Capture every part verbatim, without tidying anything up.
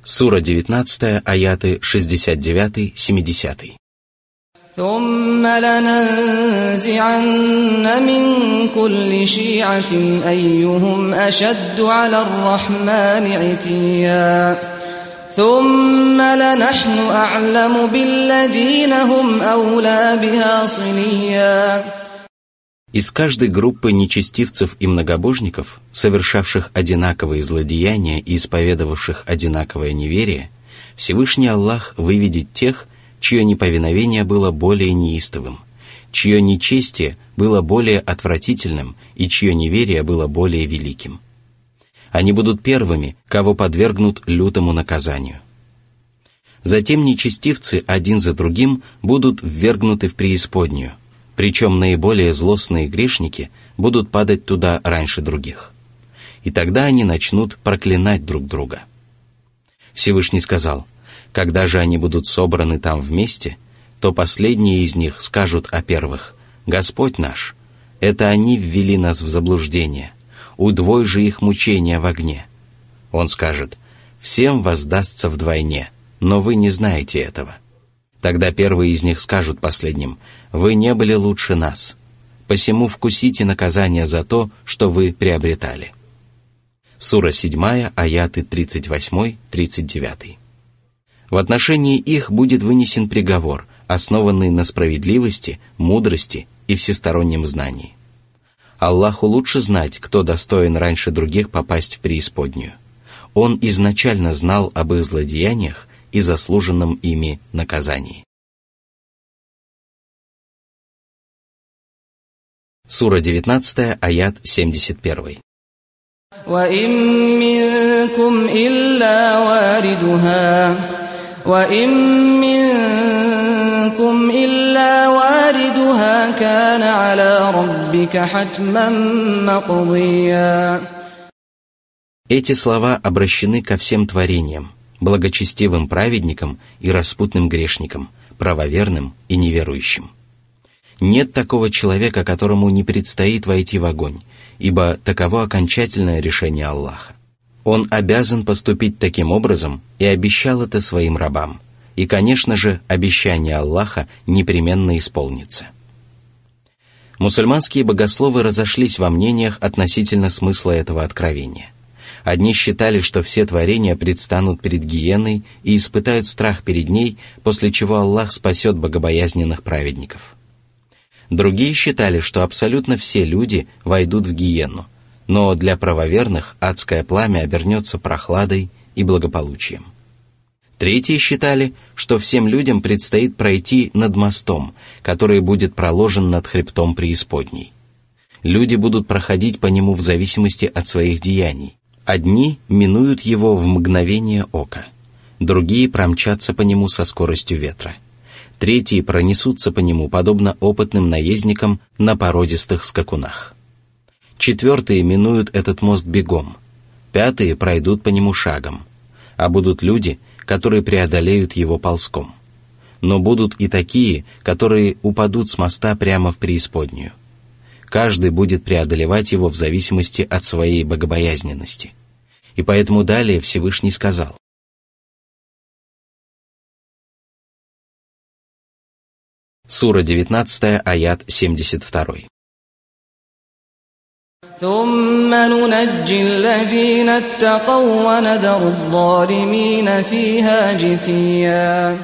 Сура девятнадцатая, аяты шестьдесят девять семьдесят. ثم لننزعن من كل شيعة أيهم أشد على الرحمن عتيا ثم لنحن أعلم بالذين هم أولى بها صليا. Из каждой группы нечестивцев и многобожников, совершавших одинаковые злодеяния и исповедовавших одинаковое неверие, Всевышний Аллах выведет тех, чье неповиновение было более неистовым, чье нечестие было более отвратительным и чье неверие было более великим. Они будут первыми, кого подвергнут лютому наказанию. Затем нечестивцы один за другим будут ввергнуты в преисподнюю, причем наиболее злостные грешники будут падать туда раньше других. И тогда они начнут проклинать друг друга. Всевышний сказал: когда же они будут собраны там вместе, то последние из них скажут о первых: «Господь наш, это они ввели нас в заблуждение, удвой же их мучения в огне». Он скажет: «Всем воздастся вдвойне, но вы не знаете этого». Тогда первые из них скажут последним: «Вы не были лучше нас, посему вкусите наказание за то, что вы приобретали». Сура седьмая, аяты тридцать восемь тридцать девять. В отношении их будет вынесен приговор, основанный на справедливости, мудрости и всестороннем знании. Аллаху лучше знать, кто достоин раньше других попасть в преисподнюю. Он изначально знал об их злодеяниях и заслуженном ими наказании. Сура девятнадцатая, аят семьдесят один. وَإِن مِّنكُمْ إِلَّا وَارِدُهَا وَإِن مِّنكُمْ إِلَّا وَارِدُهَا كَانَ عَلَى رَبِّكَ حَتْمًا مَّقْضِيًّا. Эти слова обращены ко всем творениям, благочестивым праведникам и распутным грешникам, правоверным и неверующим. Нет такого человека, которому не предстоит войти в огонь, ибо таково окончательное решение Аллаха. Он обязан поступить таким образом и обещал это своим рабам. И, конечно же, обещание Аллаха непременно исполнится. Мусульманские богословы разошлись во мнениях относительно смысла этого откровения. Одни считали, что все творения предстанут перед гиенной и испытают страх перед ней, после чего Аллах спасет богобоязненных праведников. Другие считали, что абсолютно все люди войдут в гиенну, но для правоверных адское пламя обернется прохладой и благополучием. Третьи считали, что всем людям предстоит пройти над мостом, который будет проложен над хребтом преисподней. Люди будут проходить по нему в зависимости от своих деяний. Одни минуют его в мгновение ока, другие промчатся по нему со скоростью ветра. Третьи пронесутся по нему, подобно опытным наездникам на породистых скакунах. Четвертые минуют этот мост бегом. Пятые пройдут по нему шагом. А будут люди, которые преодолеют его ползком. Но будут и такие, которые упадут с моста прямо в преисподнюю. Каждый будет преодолевать его в зависимости от своей богобоязненности. И поэтому далее Всевышний сказал: Сура девятнадцатая, аят семьдесят два. ثُمَّ نُنَجِّي الَّذِينَ اتَّقَوْا وَنَذَرُ الظَّالِمِينَ فِيهَا جِثِيًّا.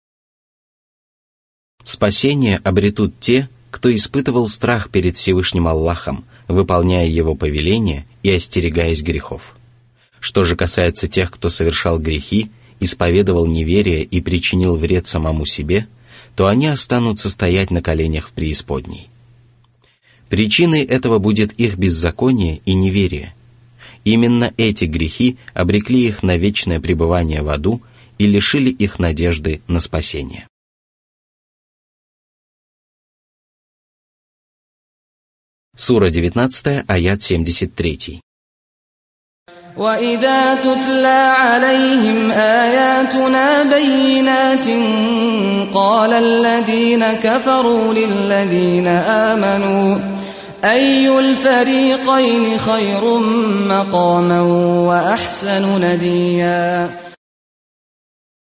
Спасение обретут те, кто испытывал страх перед Всевышним Аллахом, выполняя Его повеления и остерегаясь грехов. Что же касается тех, кто совершал грехи, исповедовал неверие и причинил вред самому себе, то они останутся стоять на коленях в преисподней. Причиной этого будет их беззаконие и неверие. Именно эти грехи обрекли их на вечное пребывание в аду и лишили их надежды на спасение. Сура девятнадцатая, аят семьдесят три. وَإِذَا تُتْلَى عَلَيْهِمْ آيَاتُنَا بَيِّنَاتٍ قَالَ الَّذِينَ كَفَرُوا لِلَّذِينَ آمَنُوا أَيُّ الْفَرِيقَيْنِ خَيْرٌ مَقَامًا وَأَحْسَنُ نَدِيًّا.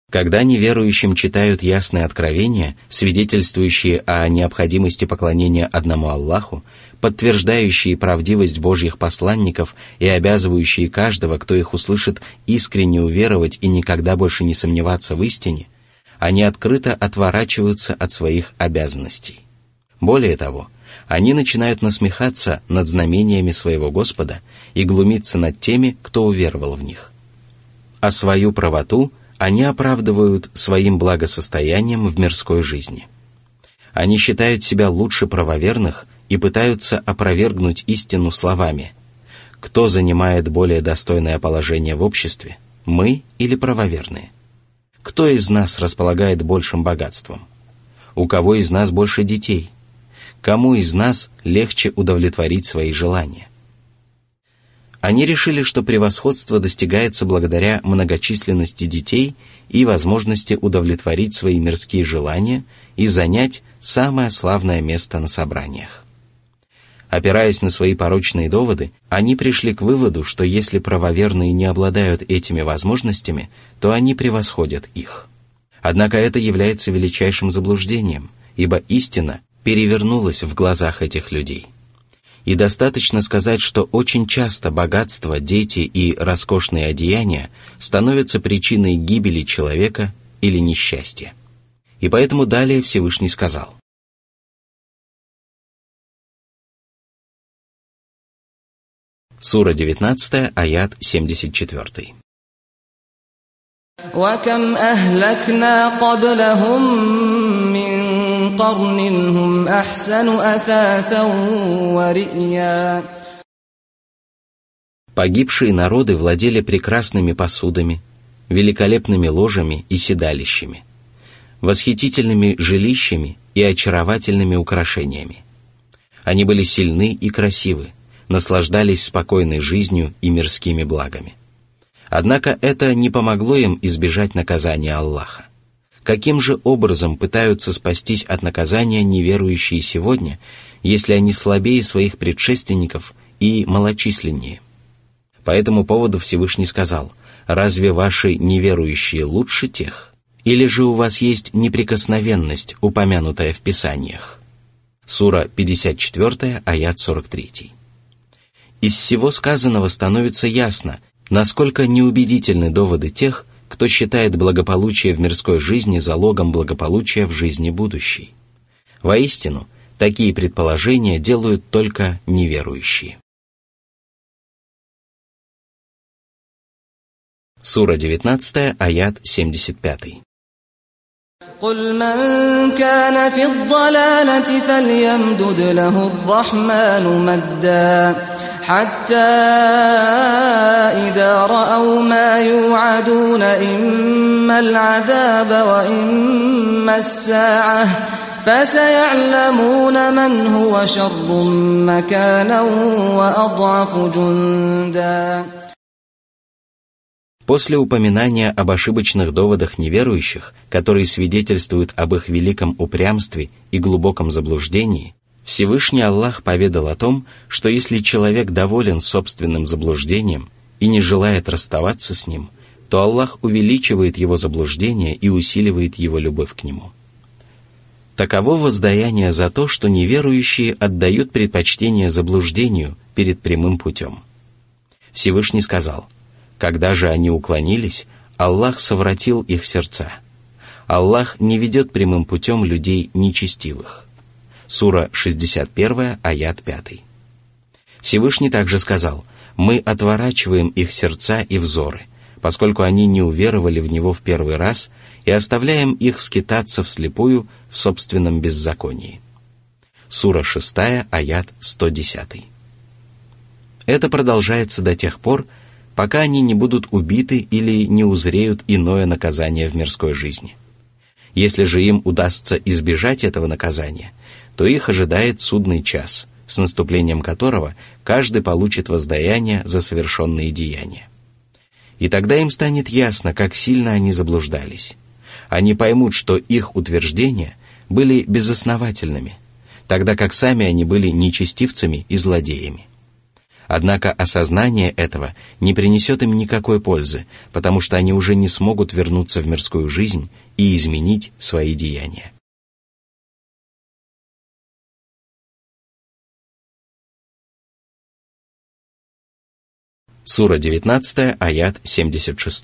Когда неверующим читают ясные откровения, свидетельствующие о необходимости поклонения одному Аллаху, подтверждающие правдивость Божьих посланников и обязывающие каждого, кто их услышит, искренне уверовать и никогда больше не сомневаться в истине, они открыто отворачиваются от своих обязанностей. Более того, они начинают насмехаться над знамениями своего Господа и глумиться над теми, кто уверовал в них. А свою правоту они оправдывают своим благосостоянием в мирской жизни. Они считают себя лучше правоверных и пытаются опровергнуть истину словами: «Кто занимает более достойное положение в обществе, мы или правоверные? Кто из нас располагает большим богатством? У кого из нас больше детей? Кому из нас легче удовлетворить свои желания?» Они решили, что превосходство достигается благодаря многочисленности детей и возможности удовлетворить свои мирские желания и занять самое славное место на собраниях. Опираясь на свои порочные доводы, они пришли к выводу, что если правоверные не обладают этими возможностями, то они превосходят их. Однако это является величайшим заблуждением, ибо истина перевернулась в глазах этих людей. И достаточно сказать, что очень часто богатство, дети и роскошные одеяния становятся причиной гибели человека или несчастья. И поэтому далее Всевышний сказал: Сура девятнадцатая, аят семьдесят четыре. وَكَمْ أَهْلَكْنَا قَبْلَهُمْ مِنْ قَرْنٍ هُمْ أَحْسَنُ أَثَاثًا وَرِئْيًا. Погибшие народы владели прекрасными посудами, великолепными ложами и седалищами, восхитительными жилищами и очаровательными украшениями. Они были сильны и красивы, наслаждались спокойной жизнью и мирскими благами. Однако это не помогло им избежать наказания Аллаха. Каким же образом пытаются спастись от наказания неверующие сегодня, если они слабее своих предшественников и малочисленнее? По этому поводу Всевышний сказал: «Разве ваши неверующие лучше тех? Или же у вас есть неприкосновенность, упомянутая в Писаниях?» Сура пятьдесят четыре, аят сорок три. Из всего сказанного становится ясно, насколько неубедительны доводы тех, кто считает благополучие в мирской жизни залогом благополучия в жизни будущей. Воистину, такие предположения делают только неверующие. Сура девятнадцатая, аят семьдесят пять. قُلْ مَنْ كَانَ فِي الضَّلَالَةِ فَلْيَمْدُدْ لَهُ الرَّحْمَنُ مَدًّا حَتَّى إِذَا رَأَوْا مَا يُوعَدُونَ إِمَّا الْعَذَابَ وَإِمَّا السَّاعَةَ فَسَيَعْلَمُونَ مَنْ هُوَ شَرٌّ مَكَانًا وَأَضْعَفُ جُنْدًا. После упоминания об ошибочных доводах неверующих, которые свидетельствуют об их великом упрямстве и глубоком заблуждении, Всевышний Аллах поведал о том, что если человек доволен собственным заблуждением и не желает расставаться с ним, то Аллах увеличивает его заблуждение и усиливает его любовь к нему. Таково воздаяние за то, что неверующие отдают предпочтение заблуждению перед прямым путем. Всевышний сказал: «Когда же они уклонились, Аллах совратил их сердца. Аллах не ведет прямым путем людей нечестивых». Сура шестьдесят один, аят пять. Всевышний также сказал: «Мы отворачиваем их сердца и взоры, поскольку они не уверовали в Него в первый раз, и оставляем их скитаться вслепую в собственном беззаконии». Сура шесть, аят сто десять. Это продолжается до тех пор, пока они не будут убиты или не узреют иное наказание в мирской жизни. Если же им удастся избежать этого наказания, то их ожидает судный час, с наступлением которого каждый получит воздаяние за совершенные деяния. И тогда им станет ясно, как сильно они заблуждались. Они поймут, что их утверждения были безосновательными, тогда как сами они были нечестивцами и злодеями. Однако осознание этого не принесет им никакой пользы, потому что они уже не смогут вернуться в мирскую жизнь и изменить свои деяния. Сура девятнадцатая, аят семьдесят шесть.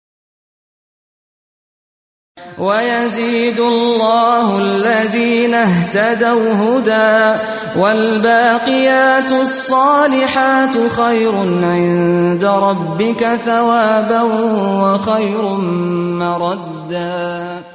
وَيَزِيدُ اللَّهُ الَّذِينَ اهْتَدَوْا هُدًى وَالْبَاقِيَاتُ الصَّالِحَاتُ خَيْرٌ عِندَ رَبِّكَ ثَوَابًا وَخَيْرٌ مَّرَدًّا.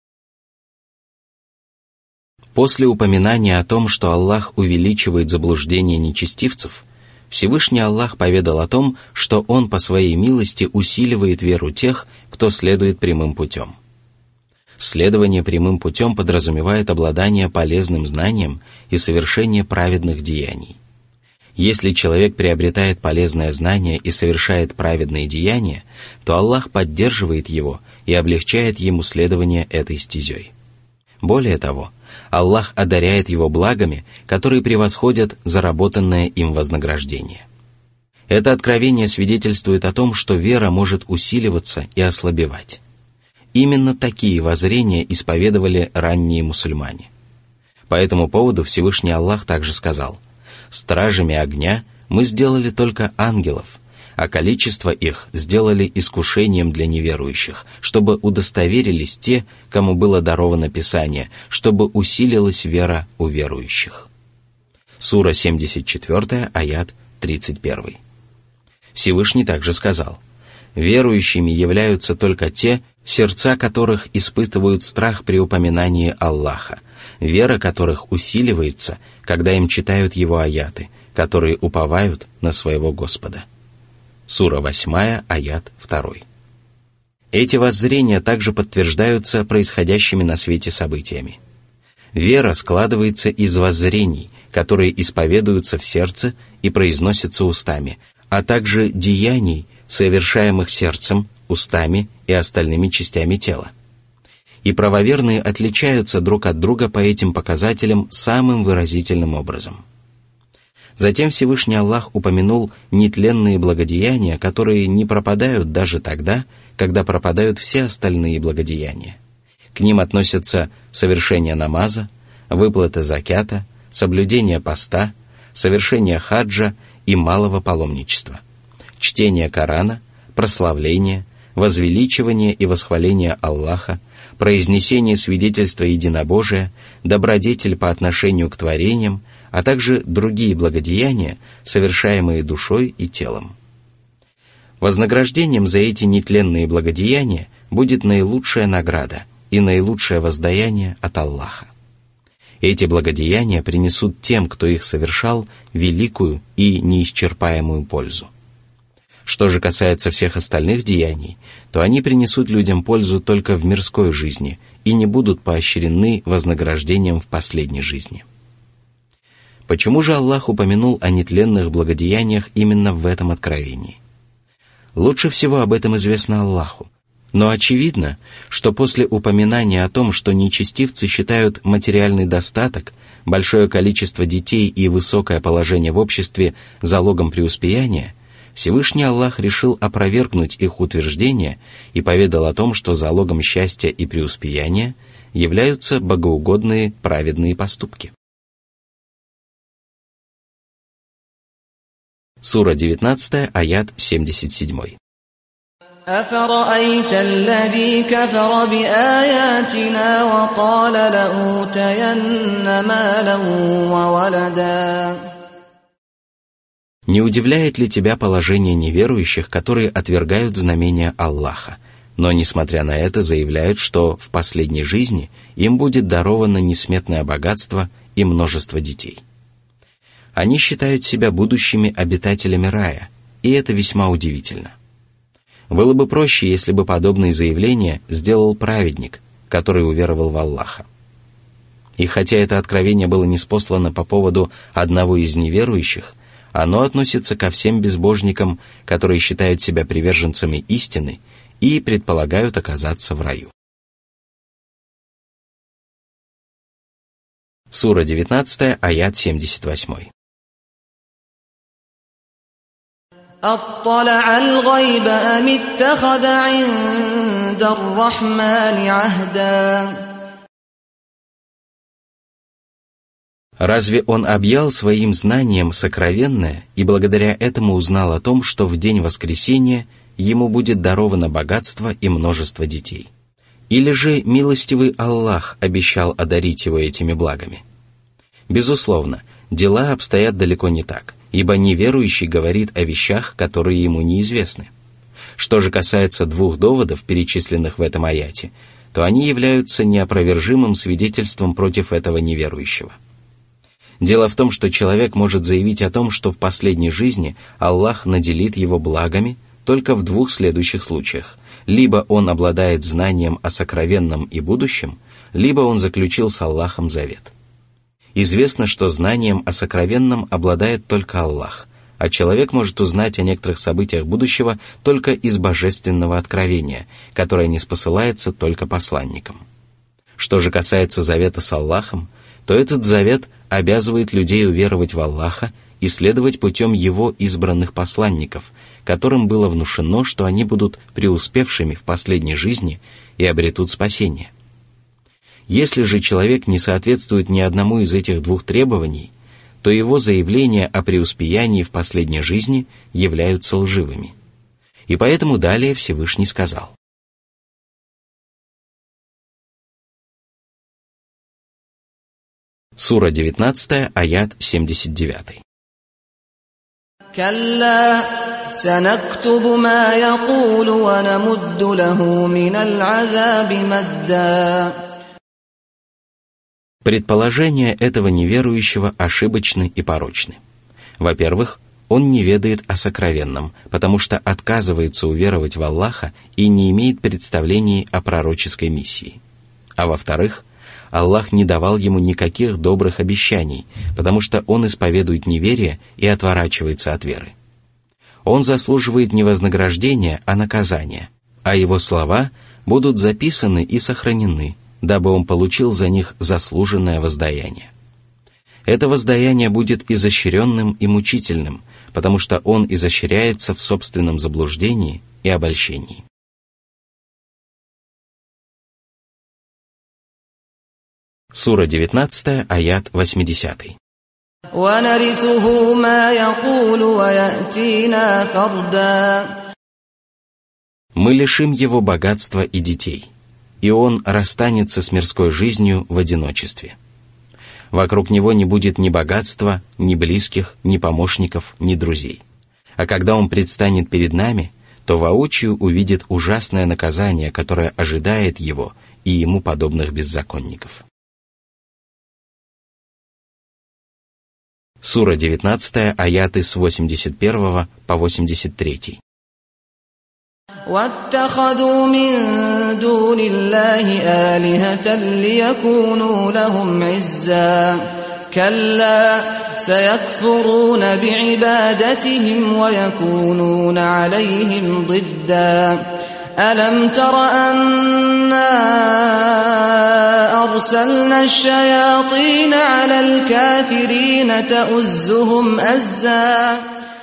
После упоминания о том, что Аллах увеличивает заблуждение нечестивцев, Всевышний Аллах поведал о том, что Он по своей милости усиливает веру тех, кто следует прямым путем. Следование прямым путем подразумевает обладание полезным знанием и совершение праведных деяний. Если человек приобретает полезное знание и совершает праведные деяния, то Аллах поддерживает его и облегчает ему следование этой стезей. Более того, Аллах одаряет его благами, которые превосходят заработанное им вознаграждение. Это откровение свидетельствует о том, что вера может усиливаться и ослабевать. Именно такие воззрения исповедовали ранние мусульмане. По этому поводу Всевышний Аллах также сказал: «Стражами огня мы сделали только ангелов, а количество их сделали искушением для неверующих, чтобы удостоверились те, кому было даровано Писание, чтобы усилилась вера у верующих». Сура семьдесят четыре, аят тридцать один. Всевышний также сказал: «Верующими являются только те, сердца которых испытывают страх при упоминании Аллаха, вера которых усиливается, когда им читают Его аяты, которые уповают на своего Господа». Сура восемь, аят два. Эти воззрения также подтверждаются происходящими на свете событиями. Вера складывается из воззрений, которые исповедуются в сердце и произносятся устами, а также деяний, совершаемых сердцем, устами и остальными частями тела. И правоверные отличаются друг от друга по этим показателям самым выразительным образом. Затем Всевышний Аллах упомянул нетленные благодеяния, которые не пропадают даже тогда, когда пропадают все остальные благодеяния. К ним относятся совершение намаза, выплата закята, соблюдение поста, совершение хаджа и малого паломничества, чтение Корана, прославление, возвеличивание и восхваление Аллаха, произнесение свидетельства единобожия, добродетель по отношению к творениям, а также другие благодеяния, совершаемые душой и телом. Вознаграждением за эти нетленные благодеяния будет наилучшая награда и наилучшее воздаяние от Аллаха. Эти благодеяния принесут тем, кто их совершал, великую и неисчерпаемую пользу. Что же касается всех остальных деяний, то они принесут людям пользу только в мирской жизни и не будут поощрены вознаграждением в последней жизни. Почему же Аллах упомянул о нетленных благодеяниях именно в этом откровении? Лучше всего об этом известно Аллаху, но очевидно, что после упоминания о том, что нечестивцы считают материальный достаток, большое количество детей и высокое положение в обществе залогом преуспеяния, Всевышний Аллах решил опровергнуть их утверждение и поведал о том, что залогом счастья и преуспеяния являются богоугодные праведные поступки. Сура девятнадцатая, аят семьдесят семь. أَفَرَأَيْتَ الَّذِي كَفَرَ بِآيَاتِنَا وَقَالَ لَأُوتَيَنَّ مَالًا وَوَلَدًا. Не удивляет ли тебя положение неверующих, которые отвергают знамения Аллаха, но, несмотря на это, заявляют, что в последней жизни им будет даровано несметное богатство и множество детей? Они считают себя будущими обитателями рая, и это весьма удивительно. Было бы проще, если бы подобные заявления сделал праведник, который уверовал в Аллаха. И хотя это откровение было ниспослано по поводу одного из неверующих, оно относится ко всем безбожникам, которые считают себя приверженцами истины и предполагают оказаться в раю. Сура девятнадцатая, аят семьдесят восемь. أطلع الغيب أم اتخذ عند الرحمن عهدا. Разве он объял своим знанием сокровенное и благодаря этому узнал о том, что в день воскресения ему будет даровано богатство и множество детей? Или же милостивый Аллах обещал одарить его этими благами? Безусловно, дела обстоят далеко не так, ибо неверующий говорит о вещах, которые ему неизвестны. Что же касается двух доводов, перечисленных в этом аяте, то они являются неопровержимым свидетельством против этого неверующего. Дело в том, что человек может заявить о том, что в последней жизни Аллах наделит его благами только в двух следующих случаях. Либо он обладает знанием о сокровенном и будущем, либо он заключил с Аллахом завет. Известно, что знанием о сокровенном обладает только Аллах, а человек может узнать о некоторых событиях будущего только из божественного откровения, которое ниспосылается только посланникам. Что же касается завета с Аллахом, то этот завет обязывает людей уверовать в Аллаха и следовать путем Его избранных посланников, которым было внушено, что они будут преуспевшими в последней жизни и обретут спасение. Если же человек не соответствует ни одному из этих двух требований, то его заявления о преуспеянии в последней жизни являются лживыми. И поэтому далее Всевышний сказал: Сура девятнадцатая, аят семьдесят девять. كلا سنكتب ما يقول ونمد له من العذاب مدا. Предположения этого неверующего ошибочны и порочны. Во-первых, он не ведает о сокровенном, потому что отказывается уверовать в Аллаха и не имеет представлений о пророческой миссии. А во-вторых, Аллах не давал ему никаких добрых обещаний, потому что он исповедует неверие и отворачивается от веры. Он заслуживает не вознаграждения, а наказания, а его слова будут записаны и сохранены, дабы он получил за них заслуженное воздаяние. Это воздаяние будет изощренным и мучительным, потому что он изощряется в собственном заблуждении и обольщении. Сура девятнадцатая, аят восьмидесятый. وَنَرِثُهُ مَا يَقُولُ وَيَأْتِينَا فَرْدًا. Мы лишим его богатства и детей, и он расстанется с мирской жизнью в одиночестве. Вокруг него не будет ни богатства, ни близких, ни помощников, ни друзей. А когда он предстанет перед нами, то воочию увидит ужасное наказание, которое ожидает его и ему подобных беззаконников. Сура девятнадцатая, аяты с восемьдесят первого по восемьдесят третий. وَاتَّخَذُوا مِن دُونِ اللَّهِ آلِهَةً لِيَكُونُوا لَهُمْ عِزًّا كَلَّا سَيَكْفُرُونَ بِعِبَادَتِهِمْ وَيَكُونُونَ عَلَيْهِمْ ضِدًّا أَلَمْ تَرَ أَنَّا أَرْسَلْنَا الشَّيَاطِينَ عَلَى الْكَافِرِينَ تَؤُزُّهُمْ أَزًّا.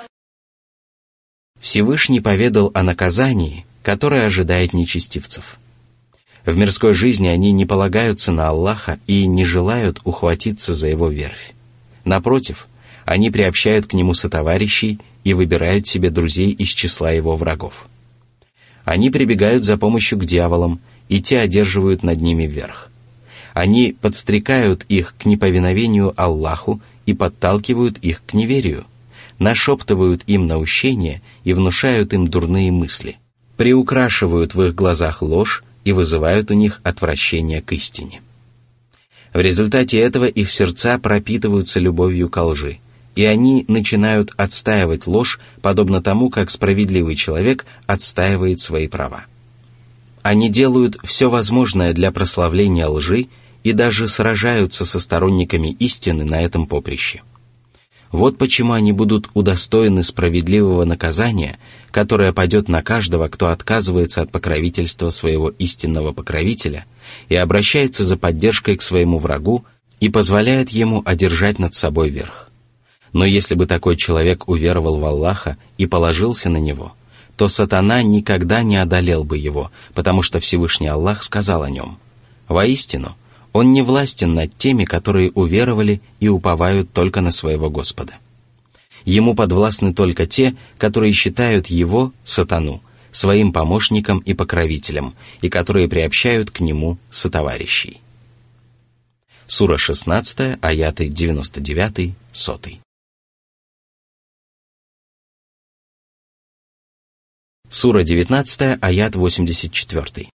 Всевышний поведал о наказании, которое ожидает нечестивцев. В мирской жизни они не полагаются на Аллаха и не желают ухватиться за его верфь. Напротив, они приобщают к нему сотоварищей и выбирают себе друзей из числа его врагов. Они прибегают за помощью к дьяволам, и те одерживают над ними верх. Они подстрекают их к неповиновению Аллаху и подталкивают их к неверию, нашептывают им наущения и внушают им дурные мысли, приукрашивают в их глазах ложь и вызывают у них отвращение к истине. В результате этого их сердца пропитываются любовью ко лжи, и они начинают отстаивать ложь, подобно тому, как справедливый человек отстаивает свои права. Они делают все возможное для прославления лжи и даже сражаются со сторонниками истины на этом поприще. Вот почему они будут удостоены справедливого наказания, которое падет на каждого, кто отказывается от покровительства своего истинного покровителя и обращается за поддержкой к своему врагу и позволяет ему одержать над собой верх. Но если бы такой человек уверовал в Аллаха и положился на Него, то сатана никогда не одолел бы его, потому что Всевышний Аллах сказал о нем: «Воистину, он не властен над теми, которые уверовали и уповают только на своего Господа. Ему подвластны только те, которые считают его, сатану, своим помощником и покровителем, и которые приобщают к нему сотоварищей». Сура шестнадцатая, аяты девяносто девять, сто. Сура девятнадцатая, аят восемьдесят четыре.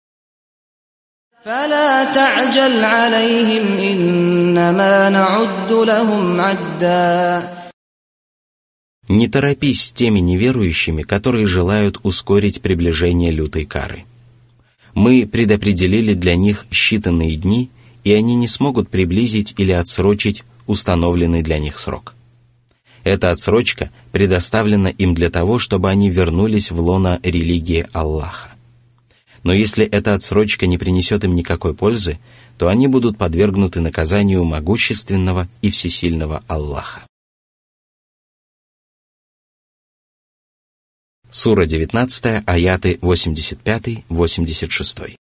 فلا تعجل عليهم إنما نعد لهم عدا. Не торопись с теми неверующими, которые желают ускорить приближение лютой кары. Мы предопределили для них считанные дни, и они не смогут приблизить или отсрочить установленный для них срок. Эта отсрочка предоставлена им для того, чтобы они вернулись в лоно религии Аллаха. Но если эта отсрочка не принесет им никакой пользы, то они будут подвергнуты наказанию могущественного и всесильного Аллаха. Сура девятнадцатая, аяты восемьдесят пять — восемьдесят шесть.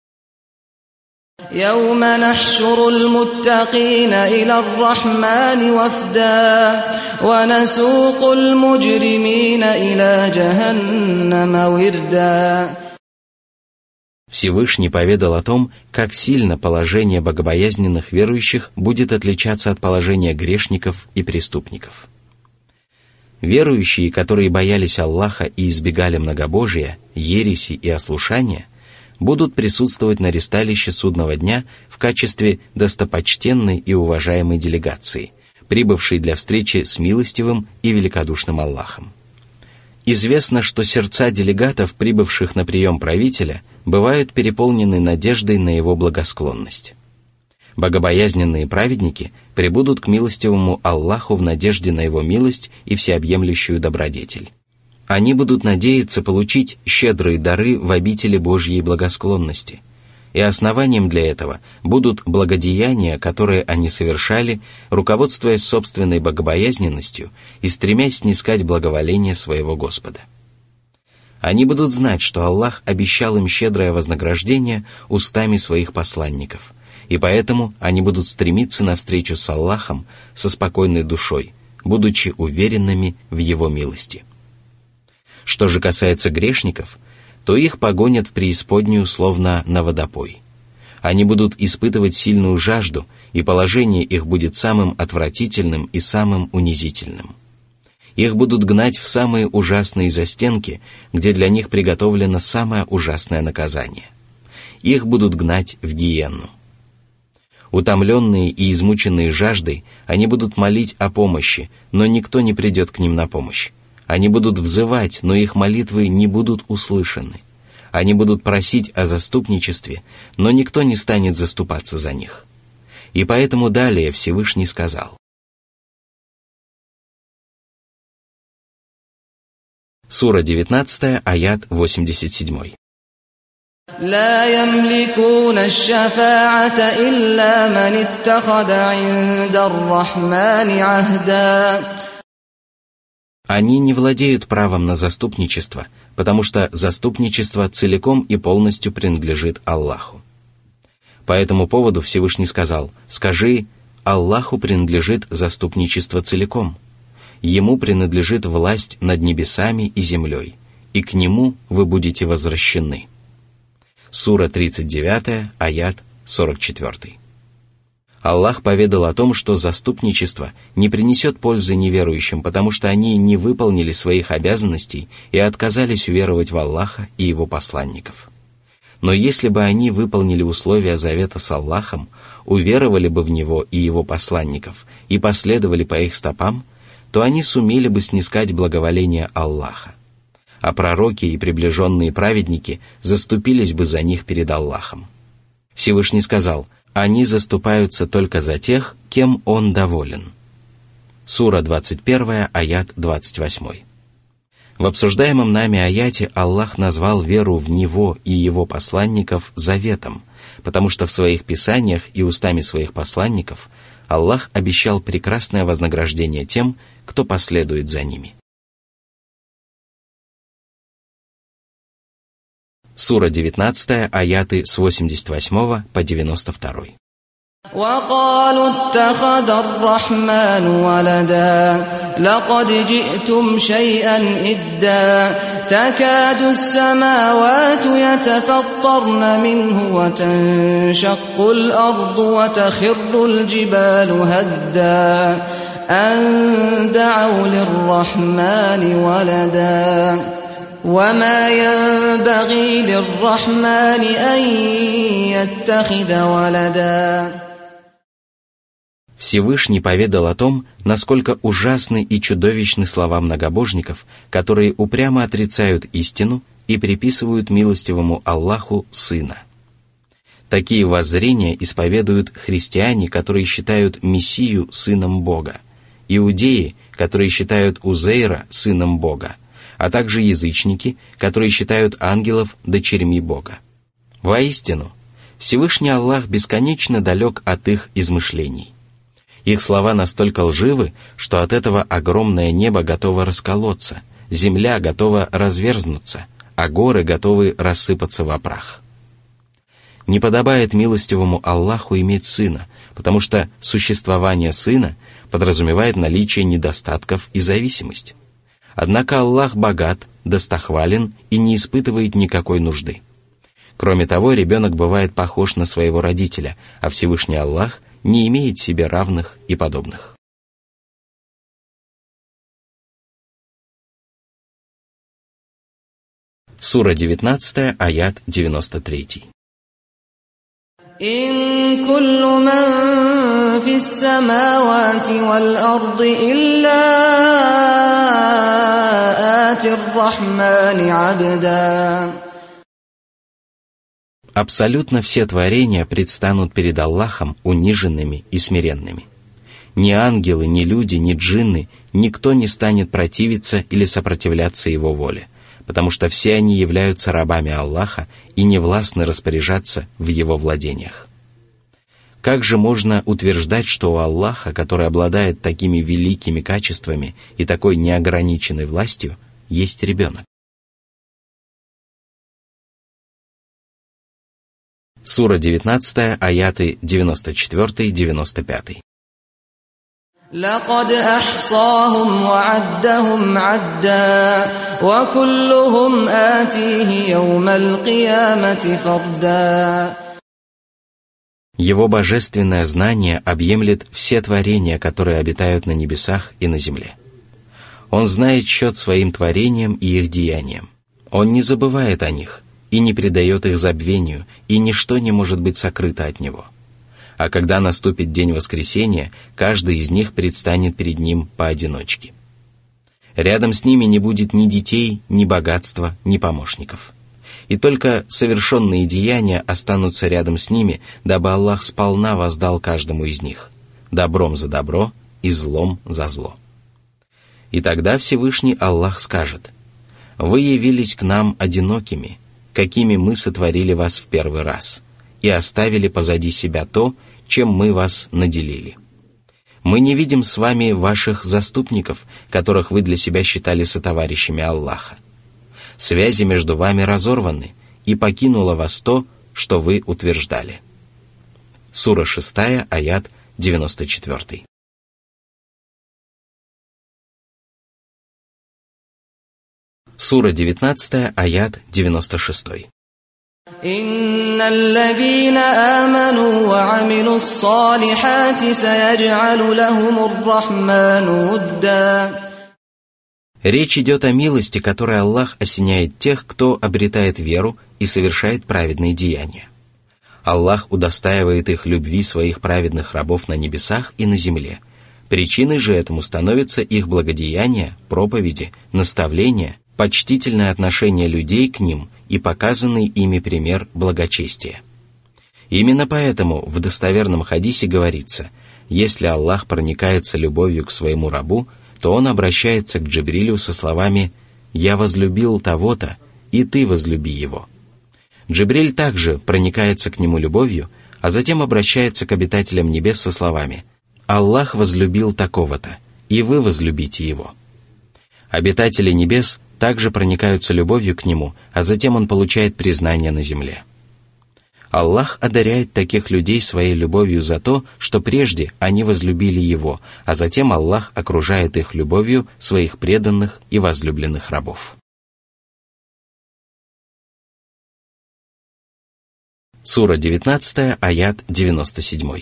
يوم نحشر المتقين إلى الرحمن وفدا ونسوق المجرمين إلى جهنم وردا. Всевышний поведал о том, как сильно положение богобоязненных верующих будет отличаться от положения грешников и преступников. Верующие, которые боялись Аллаха и избегали многобожия, ереси и ослушания, будут присутствовать на ристалище судного дня в качестве достопочтенной и уважаемой делегации, прибывшей для встречи с милостивым и великодушным Аллахом. Известно, что сердца делегатов, прибывших на прием правителя, бывают переполнены надеждой на его благосклонность. Богобоязненные праведники прибудут к милостивому Аллаху в надежде на его милость и всеобъемлющую добродетель. Они будут надеяться получить щедрые дары в обители Божьей благосклонности, и основанием для этого будут благодеяния, которые они совершали, руководствуясь собственной богобоязненностью и стремясь снискать благоволение своего Господа. Они будут знать, что Аллах обещал им щедрое вознаграждение устами своих посланников, и поэтому они будут стремиться навстречу с Аллахом со спокойной душой, будучи уверенными в Его милости. Что же касается грешников, то их погонят в преисподнюю словно на водопой. Они будут испытывать сильную жажду, и положение их будет самым отвратительным и самым унизительным. Их будут гнать в самые ужасные застенки, где для них приготовлено самое ужасное наказание. Их будут гнать в гиенну. Утомленные и измученные жаждой, они будут молить о помощи, но никто не придет к ним на помощь. Они будут взывать, но их молитвы не будут услышаны. Они будут просить о заступничестве, но никто не станет заступаться за них. И поэтому далее Всевышний сказал. Сура девятнадцатая, аят восемьдесят семь. لا يملكون الشفاعة إلا من اتخذ عند الرحمن عهدا. Они не владеют правом на заступничество, потому что заступничество целиком и полностью принадлежит Аллаху. По этому поводу Всевышний сказал: «Скажи, Аллаху принадлежит заступничество целиком. Ему принадлежит власть над небесами и землей, и к Нему вы будете возвращены». Сура тридцать девять, аят сорок четыре. Аллах поведал о том, что заступничество не принесет пользы неверующим, потому что они не выполнили своих обязанностей и отказались уверовать в Аллаха и Его посланников. Но если бы они выполнили условия завета с Аллахом, уверовали бы в Него и Его посланников и последовали по их стопам, то они сумели бы снискать благоволение Аллаха. А пророки и приближенные праведники заступились бы за них перед Аллахом. Всевышний сказал: «Они заступаются только за тех, кем Он доволен». Сура двадцать один, аят двадцать восемь. В обсуждаемом нами аяте Аллах назвал веру в Него и Его посланников заветом, потому что в своих писаниях и устами своих посланников Аллах обещал прекрасное вознаграждение тем, кто последует за ними. Сура девятнадцатая, аяты с восемьдесят восьмого по девяносто второй. وقالوا اتخذ الرحمن ولدا لقد جئتم شيئا إدا تكاد السماوات يتفطرن منه وتنشق الأرض وتخر الجبال هدا أن دعوا للرحمن ولدا وما ينبغي للرحمن أن يتخذ ولدا. Всевышний поведал о том, насколько ужасны и чудовищны слова многобожников, которые упрямо отрицают истину и приписывают милостивому Аллаху сына. Такие воззрения исповедуют христиане, которые считают Мессию сыном Бога, иудеи, которые считают Узейра сыном Бога, а также язычники, которые считают ангелов дочерьми Бога. Воистину, Всевышний Аллах бесконечно далек от их измышлений. Их слова настолько лживы, что от этого огромное небо готово расколоться, земля готова разверзнуться, а горы готовы рассыпаться во прах. Не подобает милостивому Аллаху иметь сына, потому что существование сына подразумевает наличие недостатков и зависимость. Однако Аллах богат, достохвален и не испытывает никакой нужды. Кроме того, ребенок бывает похож на своего родителя, а Всевышний Аллах не имеет себе равных и подобных. Сура девятнадцатая, аят девяносто три. إن كل من في السماوات والأرض إلا آتي الرحمن عبدا. Абсолютно все творения предстанут перед Аллахом униженными и смиренными. Ни ангелы, ни люди, ни джинны, никто не станет противиться или сопротивляться его воле, потому что все они являются рабами Аллаха и не властны распоряжаться в его владениях. Как же можно утверждать, что у Аллаха, который обладает такими великими качествами и такой неограниченной властью, есть ребенок? Сура девятнадцатая, аяты девяносто четыре девяносто пять. لقد أحصاهم وعدهم عدا وكلهم آتيه يوم القيامة فردا. Его божественное знание объемлет все творения, которые обитают на небесах и на земле. Он знает счет своим творениям и их деяниям. Он не забывает о них и не предает их забвению, и ничто не может быть сокрыто от него. А когда наступит день воскресения, каждый из них предстанет перед ним поодиночке. Рядом с ними не будет ни детей, ни богатства, ни помощников. И только совершенные деяния останутся рядом с ними, дабы Аллах сполна воздал каждому из них, добром за добро и злом за зло. И тогда Всевышний Аллах скажет: «Вы явились к нам одинокими, какими мы сотворили вас в первый раз, и оставили позади себя то, чем мы вас наделили. Мы не видим с вами ваших заступников, которых вы для себя считали сотоварищами Аллаха. Связи между вами разорваны, и покинуло вас то, что вы утверждали». Сура шестая, аят девяносто четыре. Сура девятнадцатая, аят девяносто шесть. إن الذين آمنوا وعملوا الصالحات سيجعل لهم الرحمن ودا. Речь идет о милости, которой Аллах осеняет тех, кто обретает веру и совершает праведные деяния. Аллах удостаивает их любви своих праведных рабов на небесах и на земле. Причиной же этому становится их благодеяния, проповеди, наставления, почтительное отношение людей к ним и показанный ими пример благочестия. Именно поэтому в достоверном хадисе говорится: если Аллах проникается любовью к своему рабу, то он обращается к Джибрилю со словами: «Я возлюбил того-то, и ты возлюби его». Джибриль также проникается к нему любовью, а затем обращается к обитателям небес со словами: Аллах возлюбил такого-то, и вы возлюбите его. Обитатели небес также проникаются любовью к нему, а затем он получает признание на земле. Аллах одаряет таких людей своей любовью за то, что прежде они возлюбили Его, а затем Аллах окружает их любовью своих преданных и возлюбленных рабов. Сура девятнадцатая, аят девяносто семь.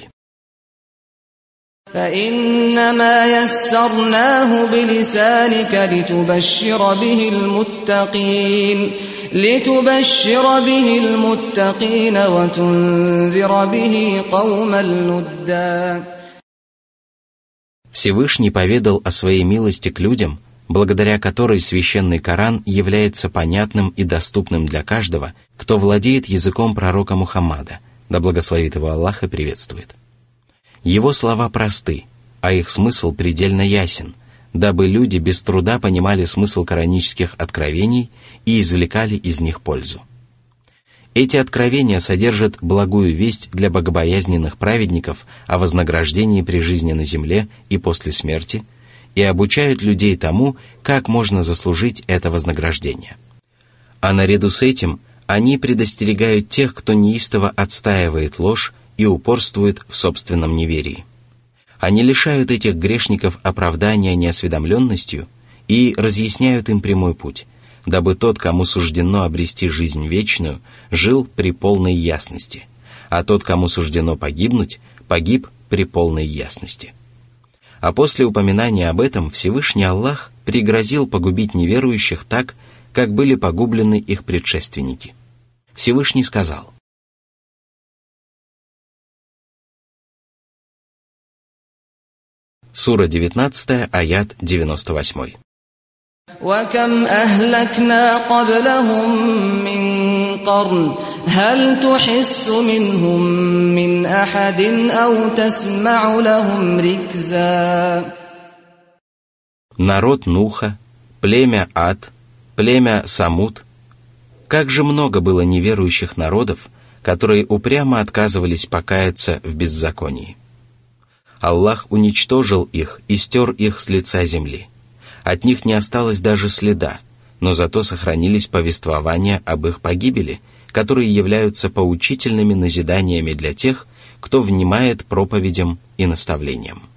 فإنما يسرناه بلسانك لتبشر به المتقين لتبشر به المتقين وتنذر به قوما لدا. Всевышний поведал о своей милости к людям, благодаря которой священный Коран является понятным и доступным для каждого, кто владеет языком пророка Мухаммада, да благословит его Аллах и приветствует. Его слова просты, а их смысл предельно ясен, дабы люди без труда понимали смысл коранических откровений и извлекали из них пользу. Эти откровения содержат благую весть для богобоязненных праведников о вознаграждении при жизни на земле и после смерти и обучают людей тому, как можно заслужить это вознаграждение. А наряду с этим они предостерегают тех, кто неистово отстаивает ложь и упорствует в собственном неверии. Они лишают этих грешников оправдания неосведомленностью и разъясняют им прямой путь, дабы тот, кому суждено обрести жизнь вечную, жил при полной ясности, а тот, кому суждено погибнуть, погиб при полной ясности. А после упоминания об этом Всевышний Аллах пригрозил погубить неверующих так, как были погублены их предшественники. Всевышний сказал: Сура девятнадцатая, аят девяносто восемь. وَكَمْ أَهْلَكْنَا قَبْلَهُمْ مِنْ قَرْنٍ هَلْ تُحِسُّ مِنْهُمْ مِنْ أَحَدٍ أَوْ تَسْمَعُ لَهُمْ رِكْزًا. Народ Нуха, племя Ад, племя Самуд. Как же много было неверующих народов, которые упрямо отказывались покаяться в беззаконии. Аллах уничтожил их и стер их с лица земли. От них не осталось даже следа, но зато сохранились повествования об их погибели, которые являются поучительными назиданиями для тех, кто внимает проповедям и наставлениям.